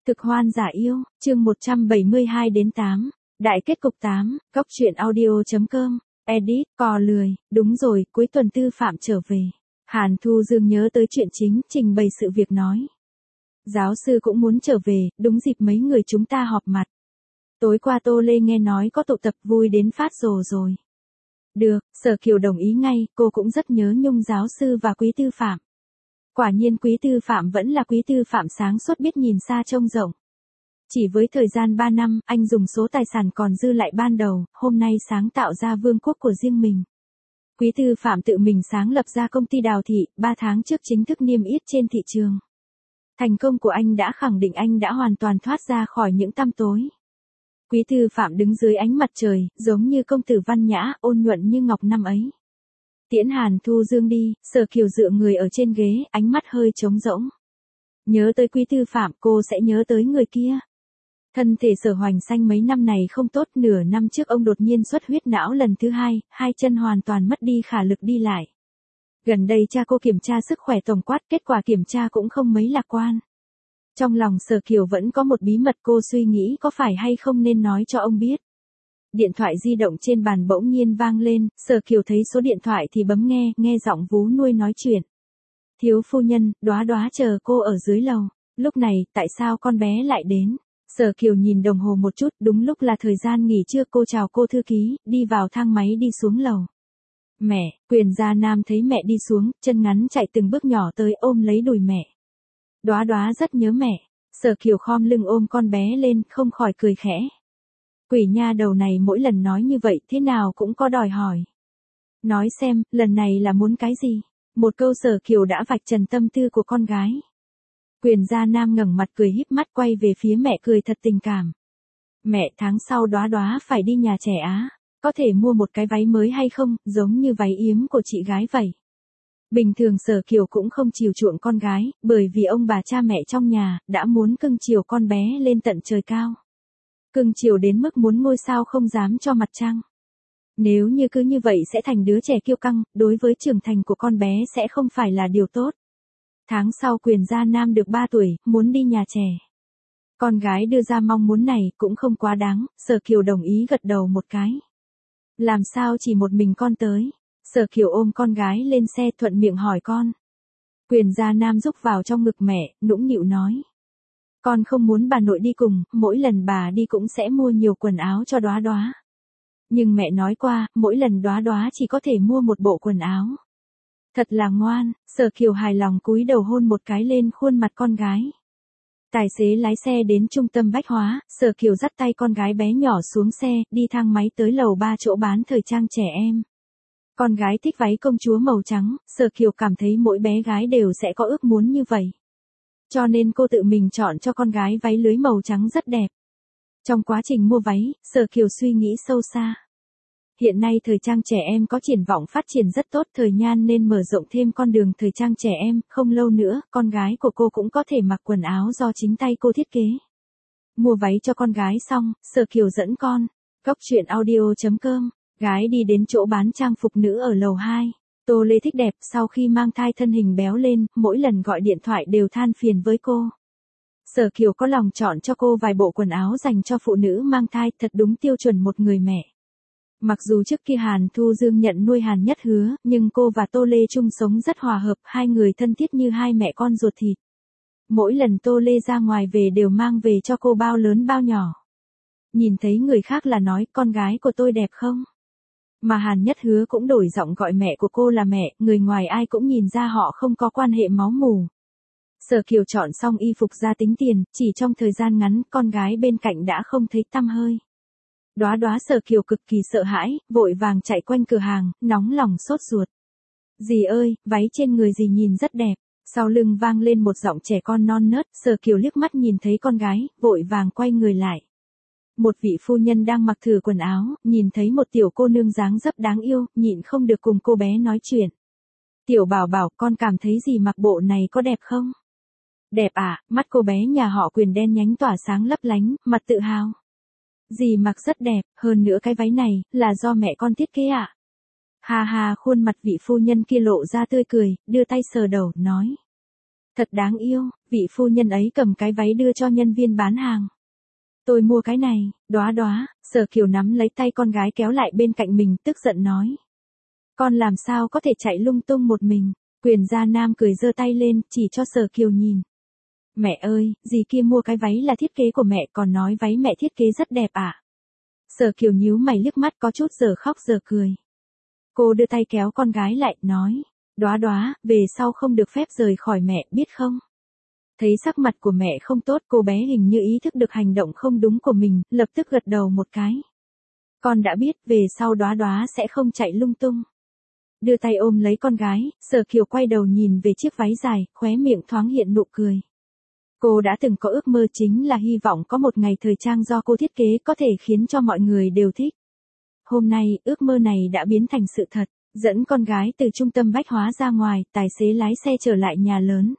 Cực hoan giả yêu, chương 172 đến 8. Đại kết cục 8, góc truyện audio.com, edit, cò lười, đúng rồi, cuối tuần Tư Phạm trở về. Hàn Thu Dương nhớ tới chuyện chính, trình bày sự việc nói. Giáo sư cũng muốn trở về, đúng dịp mấy người chúng ta họp mặt. Tối qua Tô Lê nghe nói có tụ tập vui đến phát rồ rồi. Được, Sở Kiều đồng ý ngay, cô cũng rất nhớ Nhung giáo sư và Quý Tư Phạm. Quả nhiên Quý Tư Phạm vẫn là Quý Tư Phạm sáng suốt biết nhìn xa trông rộng. Chỉ với thời gian 3 năm, anh dùng số tài sản còn dư lại ban đầu, hôm nay sáng tạo ra vương quốc của riêng mình. Quý Tư Phạm tự mình sáng lập ra công ty Đào Thị, 3 tháng trước chính thức niêm yết trên thị trường. Thành công của anh đã khẳng định anh đã hoàn toàn thoát ra khỏi những tăm tối. Quý Tư Phạm đứng dưới ánh mặt trời, giống như công tử văn nhã, ôn nhuận như ngọc năm ấy. Tiễn Hàn Thu Dương đi, Sở Kiều dựa người ở trên ghế, ánh mắt hơi trống rỗng. Nhớ tới Quý Tư Phạm, cô sẽ nhớ tới người kia. Thân thể Sở Hoành Xanh mấy năm này không tốt, nửa năm trước ông đột nhiên xuất huyết não lần thứ 2, hai chân hoàn toàn mất đi khả lực đi lại. Gần đây cha cô kiểm tra sức khỏe tổng quát, kết quả kiểm tra cũng không mấy lạc quan. Trong lòng Sở Kiều vẫn có một bí mật, cô suy nghĩ có phải hay không nên nói cho ông biết. Điện thoại di động trên bàn bỗng nhiên vang lên, Sở Kiều thấy số điện thoại thì bấm nghe, nghe giọng vú nuôi nói chuyện. Thiếu phu nhân, Đóa Đóa chờ cô ở dưới lầu. Lúc này, tại sao con bé lại đến? Sở Kiều nhìn đồng hồ một chút, đúng lúc là thời gian nghỉ trưa, cô chào cô thư ký, đi vào thang máy đi xuống lầu. Mẹ, Quyền Gia Nam thấy mẹ đi xuống, chân ngắn chạy từng bước nhỏ tới ôm lấy đùi mẹ. Đóa Đóa rất nhớ mẹ. Sở Kiều khom lưng ôm con bé lên, không khỏi cười khẽ. Quỷ nha đầu này mỗi lần nói như vậy thế nào cũng có đòi hỏi. Nói xem, lần này là muốn cái gì? Một câu Sở Kiều đã vạch trần tâm tư của con gái. Quyền Gia Nam ngẩng mặt cười híp mắt quay về phía mẹ cười thật tình cảm. Mẹ, tháng sau Đóa Đóa phải đi nhà trẻ Á. Có thể mua một cái váy mới hay không, giống như váy yếm của chị gái vậy. Bình thường Sở Kiều cũng không chiều chuộng con gái, bởi vì ông bà cha mẹ trong nhà, đã muốn cưng chiều con bé lên tận trời cao. Cưng chiều đến mức muốn ngôi sao không dám cho mặt trăng. Nếu như cứ như vậy sẽ thành đứa trẻ kiêu căng, đối với trưởng thành của con bé sẽ không phải là điều tốt. Tháng sau Quyền Gia Nam được 3 tuổi, muốn đi nhà trẻ. Con gái đưa ra mong muốn này cũng không quá đáng, Sở Kiều đồng ý gật đầu một cái. Làm sao chỉ một mình con tới? Sở Kiều ôm con gái lên xe thuận miệng hỏi con. Quyền Gia Nam rúc vào trong ngực mẹ, nũng nịu nói. Con không muốn bà nội đi cùng, mỗi lần bà đi cũng sẽ mua nhiều quần áo cho Đóa Đóa. Nhưng mẹ nói qua, mỗi lần Đóa Đóa chỉ có thể mua một bộ quần áo. Thật là ngoan, Sở Kiều hài lòng cúi đầu hôn một cái lên khuôn mặt con gái. Tài xế lái xe đến trung tâm bách hóa, Sở Kiều dắt tay con gái bé nhỏ xuống xe, đi thang máy tới lầu 3 chỗ bán thời trang trẻ em. Con gái thích váy công chúa màu trắng, Sở Kiều cảm thấy mỗi bé gái đều sẽ có ước muốn như vậy. Cho nên cô tự mình chọn cho con gái váy lưới màu trắng rất đẹp. Trong quá trình mua váy, Sở Kiều suy nghĩ sâu xa. Hiện nay thời trang trẻ em có triển vọng phát triển rất tốt, thời Nhan nên mở rộng thêm con đường thời trang trẻ em, không lâu nữa, con gái của cô cũng có thể mặc quần áo do chính tay cô thiết kế. Mua váy cho con gái xong, Sở Kiều dẫn con. Góc truyện audio.com, gái đi đến chỗ bán trang phục nữ ở lầu 2. Tô Lê thích đẹp, sau khi mang thai thân hình béo lên, mỗi lần gọi điện thoại đều than phiền với cô. Sở Kiều có lòng chọn cho cô vài bộ quần áo dành cho phụ nữ mang thai, thật đúng tiêu chuẩn một người mẹ. Mặc dù trước kia Hàn Thu Dương nhận nuôi Hàn Nhất Hứa, nhưng cô và Tô Lê chung sống rất hòa hợp, hai người thân thiết như hai mẹ con ruột thịt. Mỗi lần Tô Lê ra ngoài về đều mang về cho cô bao lớn bao nhỏ. Nhìn thấy người khác là nói, con gái của tôi đẹp không? Mà Hàn Nhất Hứa cũng đổi giọng gọi mẹ của cô là mẹ, người ngoài ai cũng nhìn ra họ không có quan hệ máu mủ. Sở Kiều chọn xong y phục ra tính tiền, chỉ trong thời gian ngắn, con gái bên cạnh đã không thấy tăm hơi. Đóa Đóa Sở Kiều cực kỳ sợ hãi, vội vàng chạy quanh cửa hàng, nóng lòng sốt ruột. Dì ơi, váy trên người dì nhìn rất đẹp. Sau lưng vang lên một giọng trẻ con non nớt, Sở Kiều liếc mắt nhìn thấy con gái, vội vàng quay người lại. Một vị phu nhân đang mặc thử quần áo, nhìn thấy một tiểu cô nương dáng dấp đáng yêu, nhịn không được cùng cô bé nói chuyện. Tiểu Bảo Bảo, con cảm thấy dì mặc bộ này có đẹp không? Đẹp à, mắt cô bé nhà họ Quyền đen nhánh tỏa sáng lấp lánh, mặt tự hào. Dì mặc rất đẹp, hơn nữa cái váy này, là do mẹ con thiết kế ạ. Ha ha, khuôn mặt vị phu nhân kia lộ ra tươi cười, đưa tay sờ đầu, nói. Thật đáng yêu, vị phu nhân ấy cầm cái váy đưa cho nhân viên bán hàng. Tôi mua cái này, Đóa Đóa. Sở Kiều nắm lấy tay con gái kéo lại bên cạnh mình, tức giận nói. Con làm sao có thể chạy lung tung một mình. Quyền gia nam cười giơ tay lên, chỉ cho Sở Kiều nhìn. Mẹ ơi, dì kia mua cái váy là thiết kế của mẹ, còn nói váy mẹ thiết kế rất đẹp ạ. Sở Kiều nhíu mày liếc mắt có chút giờ khóc giờ cười. Cô đưa tay kéo con gái lại, nói. Đóa Đóa, về sau không được phép rời khỏi mẹ, biết không? Thấy sắc mặt của mẹ không tốt, cô bé hình như ý thức được hành động không đúng của mình, lập tức gật đầu một cái. Con đã biết, về sau Đóa Đóa sẽ không chạy lung tung. Đưa tay ôm lấy con gái, Sở Kiều quay đầu nhìn về chiếc váy dài, khóe miệng thoáng hiện nụ cười. Cô đã từng có ước mơ, chính là hy vọng có một ngày thời trang do cô thiết kế có thể khiến cho mọi người đều thích. Hôm nay, ước mơ này đã biến thành sự thật, dẫn con gái từ trung tâm bách hóa ra ngoài, tài xế lái xe trở lại nhà lớn.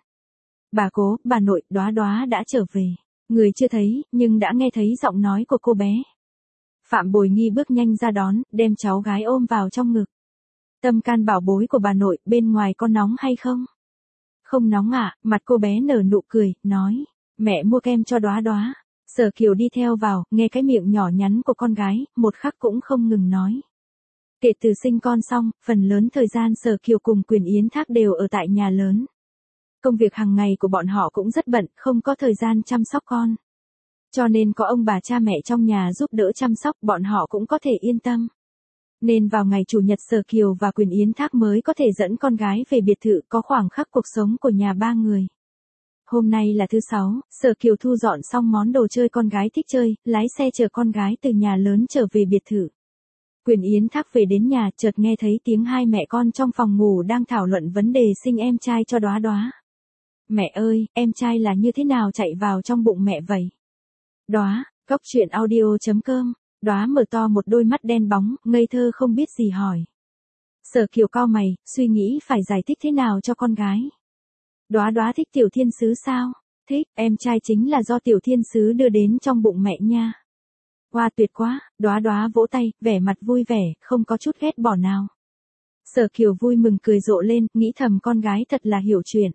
Bà cố, bà nội, Đóa Đóa đã trở về. Người chưa thấy, nhưng đã nghe thấy giọng nói của cô bé. Phạm Bồi Nghi bước nhanh ra đón, đem cháu gái ôm vào trong ngực. Tâm can bảo bối của bà nội, bên ngoài có nóng hay không? Không nóng ạ, mặt cô bé nở nụ cười, nói. Mẹ mua kem cho Đóa Đóa. Sở Kiều đi theo vào, nghe cái miệng nhỏ nhắn của con gái, một khắc cũng không ngừng nói. Kể từ sinh con xong, phần lớn thời gian Sở Kiều cùng Quyền Yến Thác đều ở tại nhà lớn. Công việc hàng ngày của bọn họ cũng rất bận, không có thời gian chăm sóc con. Cho nên có ông bà cha mẹ trong nhà giúp đỡ chăm sóc, bọn họ cũng có thể yên tâm. Nên vào ngày Chủ nhật Sở Kiều và Quyền Yến Thác mới có thể dẫn con gái về biệt thự, có khoảng khắc cuộc sống của nhà ba người. Hôm nay là thứ Sáu, Sở Kiều thu dọn xong món đồ chơi con gái thích chơi, lái xe chở con gái từ nhà lớn trở về biệt thự. Quyền Yến Thác về đến nhà, chợt nghe thấy tiếng hai mẹ con trong phòng ngủ đang thảo luận vấn đề sinh em trai cho Đóa Đóa. Mẹ ơi, em trai là như thế nào chạy vào trong bụng mẹ vậy? Đóa, Góc Truyện Audio.com. Đóa mở to một đôi mắt đen bóng, ngây thơ không biết gì hỏi. Sở Kiều cau mày, suy nghĩ phải giải thích thế nào cho con gái. Đóa Đóa thích Tiểu Thiên Sứ sao? Thích, em trai chính là do Tiểu Thiên Sứ đưa đến trong bụng mẹ nha. Wow, tuyệt quá, Đóa Đóa vỗ tay, vẻ mặt vui vẻ, không có chút ghét bỏ nào. Sở Kiều vui mừng cười rộ lên, nghĩ thầm con gái thật là hiểu chuyện.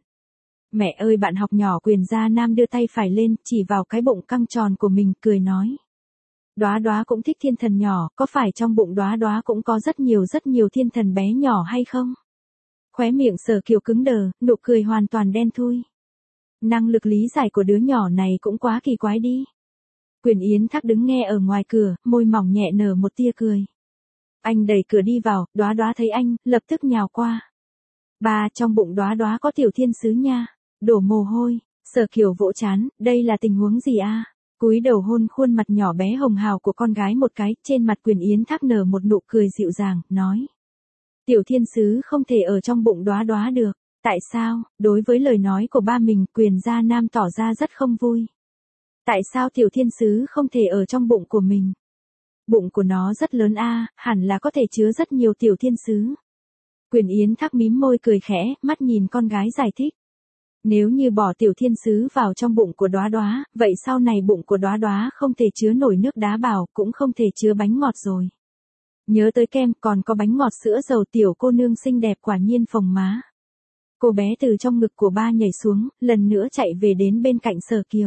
Mẹ ơi, bạn học nhỏ Quyền gia nam đưa tay phải lên, chỉ vào cái bụng căng tròn của mình, cười nói. Đóa Đóa cũng thích thiên thần nhỏ, có phải trong bụng Đóa Đóa cũng có rất nhiều thiên thần bé nhỏ hay không? Khóe miệng Sở Kiều cứng đờ, nụ cười hoàn toàn đen thui. Năng lực lý giải của đứa nhỏ này cũng quá kỳ quái đi. Quyền Yến Thác đứng nghe ở ngoài cửa, môi mỏng nhẹ nở một tia cười. Anh đẩy cửa đi vào, Đóa Đóa thấy anh, lập tức nhào qua. Ba, trong bụng Đóa Đóa có Tiểu Thiên Sứ nha. Đổ mồ hôi, Sở Kiều vỗ trán, đây là tình huống gì a? Cúi đầu hôn khuôn mặt nhỏ bé hồng hào của con gái một cái, trên mặt Quyền Yến Thác nở một nụ cười dịu dàng, nói. Tiểu Thiên Sứ không thể ở trong bụng Đóa Đóa được. Tại sao? Đối với lời nói của ba mình, Quyền gia nam tỏ ra rất không vui. Tại sao Tiểu Thiên Sứ không thể ở trong bụng của mình? Bụng của nó rất lớn a, hẳn là có thể chứa rất nhiều Tiểu Thiên Sứ. Quyền Yến Thác mím môi cười khẽ, mắt nhìn con gái giải thích. Nếu như bỏ Tiểu Thiên Sứ vào trong bụng của Đóa Đóa, vậy sau này bụng của Đóa Đóa không thể chứa nổi nước đá bảo, cũng không thể chứa bánh ngọt rồi. Nhớ tới kem, còn có bánh ngọt sữa dầu, tiểu cô nương xinh đẹp quả nhiên phồng má. Cô bé từ trong ngực của ba nhảy xuống, lần nữa chạy về đến bên cạnh Sở Kiều.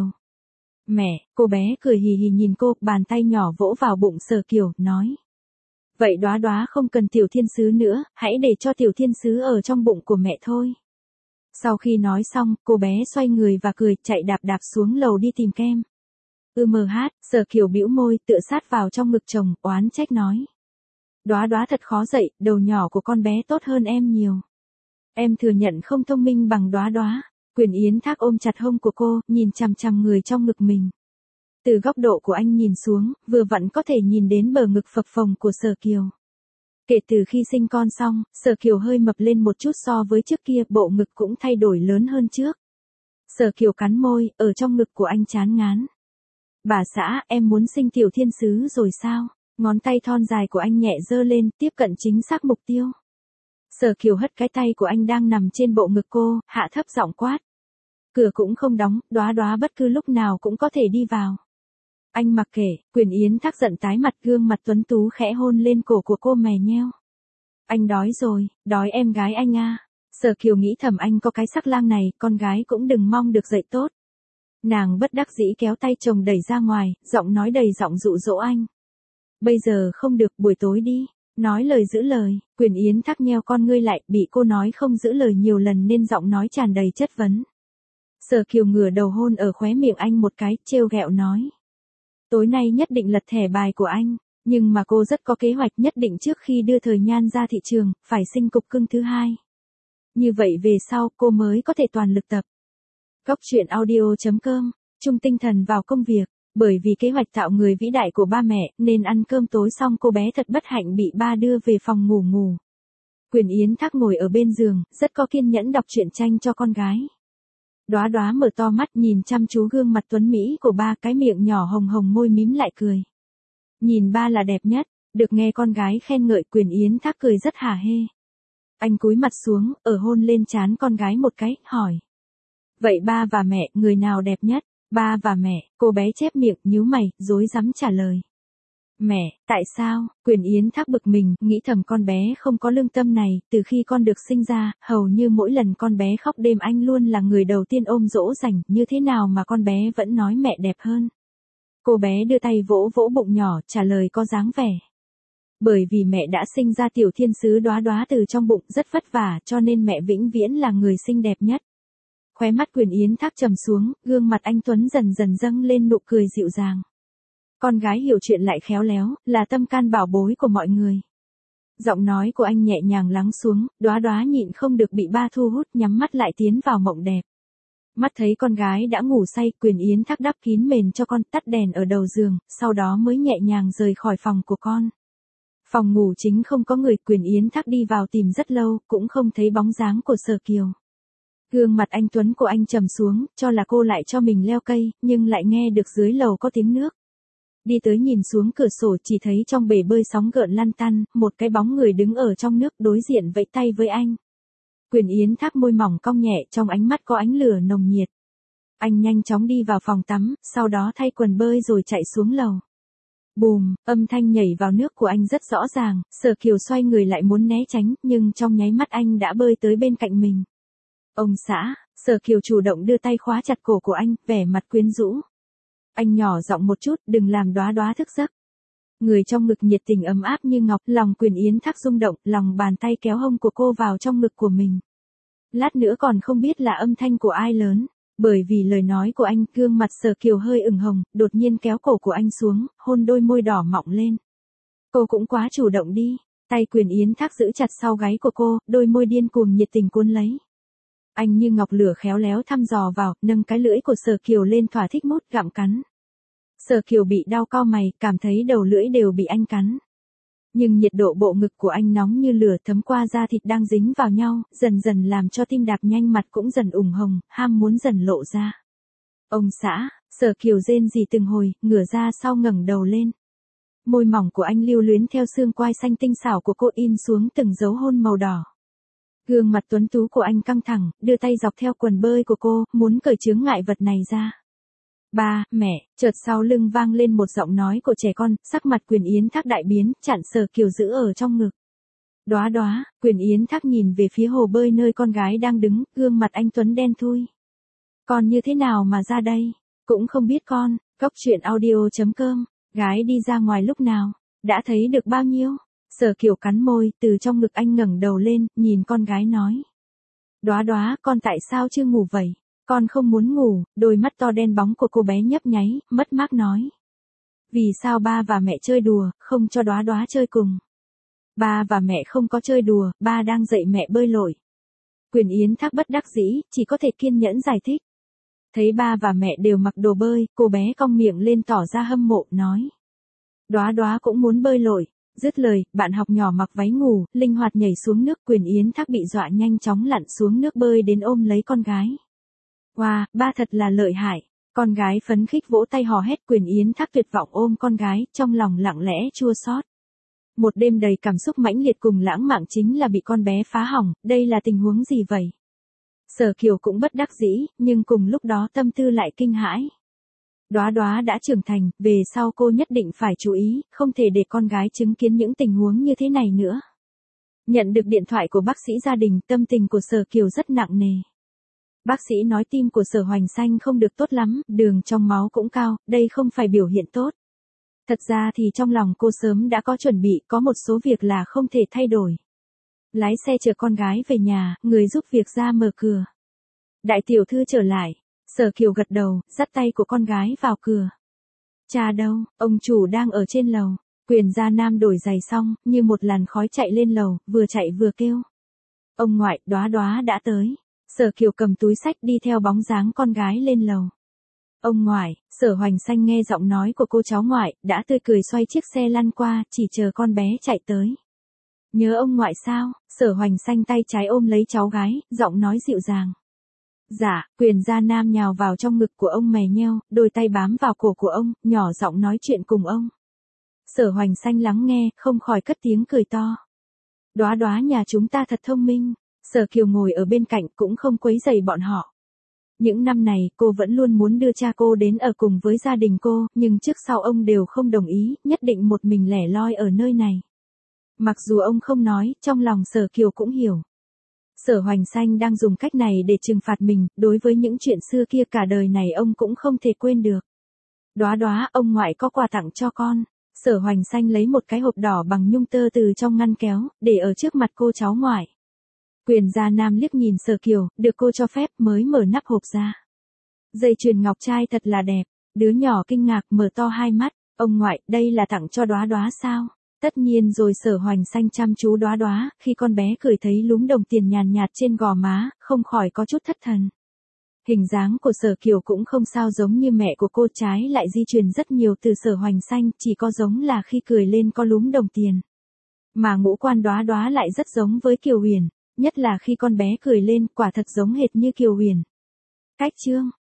Mẹ, cô bé cười hì hì nhìn cô, bàn tay nhỏ vỗ vào bụng Sở Kiều, nói. Vậy Đóa Đóa không cần Tiểu Thiên Sứ nữa, hãy để cho Tiểu Thiên Sứ ở trong bụng của mẹ thôi. Sau khi nói xong, cô bé xoay người và cười, chạy đạp đạp xuống lầu đi tìm kem. Sở Kiều bĩu môi, tựa sát vào trong ngực chồng, oán trách nói. Đóa Đóa thật khó dạy, đầu nhỏ của con bé tốt hơn em nhiều. Em thừa nhận không thông minh bằng Đóa Đóa. Quyền Yến Thác ôm chặt hông của cô, nhìn chằm chằm người trong ngực mình. Từ góc độ của anh nhìn xuống, vừa vặn có thể nhìn đến bờ ngực phập phồng của Sở Kiều. Kể từ khi sinh con xong, Sở Kiều hơi mập lên một chút so với trước kia, bộ ngực cũng thay đổi lớn hơn trước. Sở Kiều cắn môi, ở trong ngực của anh chán ngán. Bà xã, em muốn sinh Tiểu Thiên Sứ rồi sao? Ngón tay thon dài của anh nhẹ giơ lên, tiếp cận chính xác mục tiêu. Sở Kiều hất cái tay của anh đang nằm trên bộ ngực cô, hạ thấp giọng quát. Cửa cũng không đóng, Đóa Đóa bất cứ lúc nào cũng có thể đi vào. Anh mặc kệ, Quyền Yến Thác giận tái mặt, gương mặt tuấn tú khẽ hôn lên cổ của cô mè nheo. Anh đói rồi, đói em gái anh a. Sở Kiều nghĩ thầm anh có cái sắc lang này, con gái cũng đừng mong được dạy tốt. Nàng bất đắc dĩ kéo tay chồng đẩy ra ngoài, giọng nói đầy giọng dụ dỗ anh. Bây giờ không được, buổi tối đi. Nói lời giữ lời, Quyền Yến Thác nheo con ngươi lại, bị cô nói không giữ lời nhiều lần nên giọng nói tràn đầy chất vấn. Sở Kiều ngửa đầu hôn ở khóe miệng anh một cái, trêu ghẹo nói. Tối nay nhất định lật thẻ bài của anh, nhưng mà cô rất có kế hoạch, nhất định trước khi đưa Thời Nhan ra thị trường, phải sinh cục cưng thứ hai. Như vậy về sau cô mới có thể toàn lực tập. Góc truyện audio.com, chung tinh thần vào công việc. Bởi vì kế hoạch tạo người vĩ đại của ba mẹ, nên ăn cơm tối xong cô bé thật bất hạnh bị ba đưa về phòng ngủ. Quyền Yến Thác ngồi ở bên giường, rất có kiên nhẫn đọc truyện tranh cho con gái. Đóa Đóa mở to mắt nhìn chăm chú gương mặt tuấn mỹ của ba, cái miệng nhỏ hồng hồng môi mím lại cười. Nhìn ba là đẹp nhất, được nghe con gái khen ngợi Quyền Yến Thác cười rất hả hê. Anh cúi mặt xuống, ở hôn lên trán con gái một cái, hỏi. Vậy ba và mẹ, người nào đẹp nhất? Ba và mẹ, cô bé chép miệng, nhíu mày, rối rắm trả lời. Mẹ, tại sao? Quyền Yến Thác bực mình, nghĩ thầm con bé không có lương tâm này, từ khi con được sinh ra, hầu như mỗi lần con bé khóc đêm anh luôn là người đầu tiên ôm dỗ dành, như thế nào mà con bé vẫn nói mẹ đẹp hơn. Cô bé đưa tay vỗ vỗ bụng nhỏ, trả lời có dáng vẻ. Bởi vì mẹ đã sinh ra tiểu thiên sứ Đóa Đóa từ trong bụng rất vất vả, cho nên mẹ vĩnh viễn là người xinh đẹp nhất. Khóe mắt Quyền Yến Thác trầm xuống, gương mặt anh tuấn dần dần dâng lên nụ cười dịu dàng. Con gái hiểu chuyện lại khéo léo, là tâm can bảo bối của mọi người. Giọng nói của anh nhẹ nhàng lắng xuống, Đóa Đóa nhịn không được bị ba thu hút, nhắm mắt lại tiến vào mộng đẹp. Mắt thấy con gái đã ngủ say, Quyền Yến Thác đắp kín mền cho con, tắt đèn ở đầu giường, sau đó mới nhẹ nhàng rời khỏi phòng của con. Phòng ngủ chính không có người, Quyền Yến Thác đi vào tìm rất lâu, cũng không thấy bóng dáng của Sở Kiều. Gương mặt anh tuấn của anh trầm xuống, cho là cô lại cho mình leo cây, nhưng lại nghe được dưới lầu có tiếng nước. Đi tới nhìn xuống cửa sổ, chỉ thấy trong bể bơi sóng gợn lăn tăn, một cái bóng người đứng ở trong nước đối diện vẫy tay với anh. Quyền Yến Thác môi mỏng cong nhẹ, trong ánh mắt có ánh lửa nồng nhiệt. Anh nhanh chóng đi vào phòng tắm, sau đó thay quần bơi rồi chạy xuống lầu. Bùm, âm thanh nhảy vào nước của anh rất rõ ràng, Sở Kiều xoay người lại muốn né tránh, nhưng trong nháy mắt anh đã bơi tới bên cạnh mình. Ông xã, Sở Kiều chủ động đưa tay khóa chặt cổ của anh, vẻ mặt quyến rũ. Anh nhỏ giọng một chút, đừng làm Đóa Đóa thức giấc. Người trong ngực nhiệt tình ấm áp như ngọc, lòng Quyền Yến Thác rung động, lòng bàn tay kéo hông của cô vào trong ngực của mình. Lát nữa còn không biết là âm thanh của ai lớn, bởi vì lời nói của anh, gương mặt Sở Kiều hơi ửng hồng, đột nhiên kéo cổ của anh xuống, hôn đôi môi đỏ mọng lên. Cô cũng quá chủ động đi, tay Quyền Yến Thác giữ chặt sau gáy của cô, đôi môi điên cuồng nhiệt tình cuốn lấy. Anh như ngọc lửa khéo léo thăm dò vào, nâng cái lưỡi của Sở Kiều lên thỏa thích mút gặm cắn. Sở Kiều bị đau cau mày, cảm thấy đầu lưỡi đều bị anh cắn. Nhưng nhiệt độ bộ ngực của anh nóng như lửa thấm qua da thịt đang dính vào nhau, dần dần làm cho tim đạp nhanh, mặt cũng dần ửng hồng, ham muốn dần lộ ra. Ông xã, Sở Kiều rên rỉ từng hồi, ngửa ra sau ngẩng đầu lên. Môi mỏng của anh lưu luyến theo xương quai xanh tinh xảo của cô in xuống từng dấu hôn màu đỏ. Gương mặt tuấn tú của anh căng thẳng, đưa tay dọc theo quần bơi của cô, muốn cởi chướng ngại vật này ra. Ba, mẹ, chợt sau lưng vang lên một giọng nói của trẻ con, sắc mặt Quyền Yến Thác đại biến, chặn Sở Kiều giữ ở trong ngực. Đóa Đóa, Quyền Yến Thác nhìn về phía hồ bơi nơi con gái đang đứng, gương mặt anh tuấn đen thui. Con như thế nào mà ra đây? Cũng không biết con, góc truyện audio.com, gái đi ra ngoài lúc nào, đã thấy được bao nhiêu? Sở Kiều cắn môi, từ trong ngực anh ngẩng đầu lên, nhìn con gái nói. Đóa Đóa, con tại sao chưa ngủ vậy? Con không muốn ngủ, đôi mắt to đen bóng của cô bé nhấp nháy, mất mát nói. Vì sao ba và mẹ chơi đùa, không cho Đóa Đóa chơi cùng? Ba và mẹ không có chơi đùa, ba đang dạy mẹ bơi lội. Quyền Yến Thác bất đắc dĩ, chỉ có thể kiên nhẫn giải thích. Thấy ba và mẹ đều mặc đồ bơi, cô bé cong miệng lên tỏ ra hâm mộ, nói. Đóa Đóa cũng muốn bơi lội. Dứt lời, bạn học nhỏ mặc váy ngủ, linh hoạt nhảy xuống nước, Quyền Yến Thác bị dọa nhanh chóng lặn xuống nước bơi đến ôm lấy con gái. Wow, ba thật là lợi hại. Con gái phấn khích vỗ tay hò hét, Quyền Yến Thác tuyệt vọng ôm con gái, trong lòng lặng lẽ chua xót. Một đêm đầy cảm xúc mãnh liệt cùng lãng mạn chính là bị con bé phá hỏng, đây là tình huống gì vậy? Sở Kiều cũng bất đắc dĩ, nhưng cùng lúc đó tâm tư lại kinh hãi. Đóa Đóa đã trưởng thành, về sau cô nhất định phải chú ý, không thể để con gái chứng kiến những tình huống như thế này nữa. Nhận được điện thoại của bác sĩ gia đình, tâm tình của Sở Kiều rất nặng nề. Bác sĩ nói tim của Sở Hoành Xanh không được tốt lắm, đường trong máu cũng cao, đây không phải biểu hiện tốt. Thật ra thì trong lòng cô sớm đã có chuẩn bị, có một số việc là không thể thay đổi. Lái xe chở con gái về nhà, người giúp việc ra mở cửa. Đại tiểu thư trở lại, Sở Kiều gật đầu, dắt tay của con gái vào cửa. Cha đâu, ông chủ đang ở trên lầu. Quyền gia nam đổi giày xong, như một làn khói chạy lên lầu, vừa chạy vừa kêu. Ông ngoại, Đóa Đóa đã tới. Sở Kiều cầm túi xách đi theo bóng dáng con gái lên lầu. Ông ngoại, Sở Hoành Xanh nghe giọng nói của cô cháu ngoại, đã tươi cười xoay chiếc xe lăn qua, chỉ chờ con bé chạy tới. Nhớ ông ngoại sao? Sở Hoành Xanh tay trái ôm lấy cháu gái, giọng nói dịu dàng. Dạ, Quyền gia nam nhào vào trong ngực của ông mè nheo, đôi tay bám vào cổ của ông, nhỏ giọng nói chuyện cùng ông. Sở Hoành Xanh lắng nghe, không khỏi cất tiếng cười to. Đóa Đóa nhà chúng ta thật thông minh. Sở Kiều ngồi ở bên cạnh cũng không quấy rầy bọn họ. Những năm này cô vẫn luôn muốn đưa cha cô đến ở cùng với gia đình cô, nhưng trước sau ông đều không đồng ý, nhất định một mình lẻ loi ở nơi này. Mặc dù ông không nói, trong lòng Sở Kiều cũng hiểu. Sở Hoành Xanh đang dùng cách này để trừng phạt mình, đối với những chuyện xưa kia cả đời này ông cũng không thể quên được. Đóa Đóa, ông ngoại có quà tặng cho con. Sở Hoành Xanh lấy một cái hộp đỏ bằng nhung tơ từ trong ngăn kéo, để ở trước mặt cô cháu ngoại. Quyền gia nam liếc nhìn Sở Kiều, được cô cho phép mới mở nắp hộp ra. Dây chuyền ngọc trai thật là đẹp, đứa nhỏ kinh ngạc mở to hai mắt, ông ngoại, đây là tặng cho Đóa Đóa sao? Tất nhiên rồi. Sở Hoành Xanh chăm chú Đóa Đóa, khi con bé cười thấy lúm đồng tiền nhàn nhạt trên gò má, không khỏi có chút thất thần. Hình dáng của Sở Kiều cũng không sao giống như mẹ của cô, trái lại di truyền rất nhiều từ Sở Hoành Xanh, chỉ có giống là khi cười lên có lúm đồng tiền. Mà ngũ quan Đóa Đóa lại rất giống với Kiều Huyền, nhất là khi con bé cười lên, quả thật giống hệt như Kiều Huyền. Cách chương